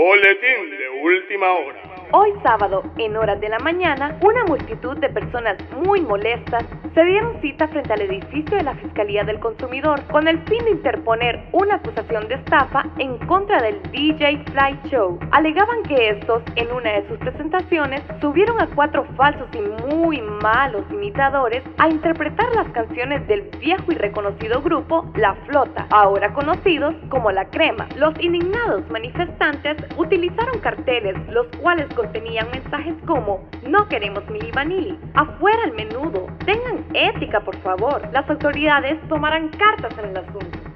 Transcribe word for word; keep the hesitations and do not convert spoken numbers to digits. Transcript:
Boletín de última hora. Hoy sábado, en horas de la mañana, una multitud de personas muy molestas se dieron cita frente al edificio de la Fiscalía del Consumidor con el fin de interponer una acusación de estafa en contra del D J Fly Show. Alegaban que estos, en una de sus presentaciones, subieron a cuatro falsos y muy malos imitadores a interpretar las canciones del viejo y reconocido grupo La Flota, ahora conocidos como La Crema. Los indignados manifestantes utilizaron carteles, los cuales contenían mensajes como: no queremos Milli Vanilli, afuera el menudo, tengan ética por favor. Las autoridades tomarán cartas en el asunto.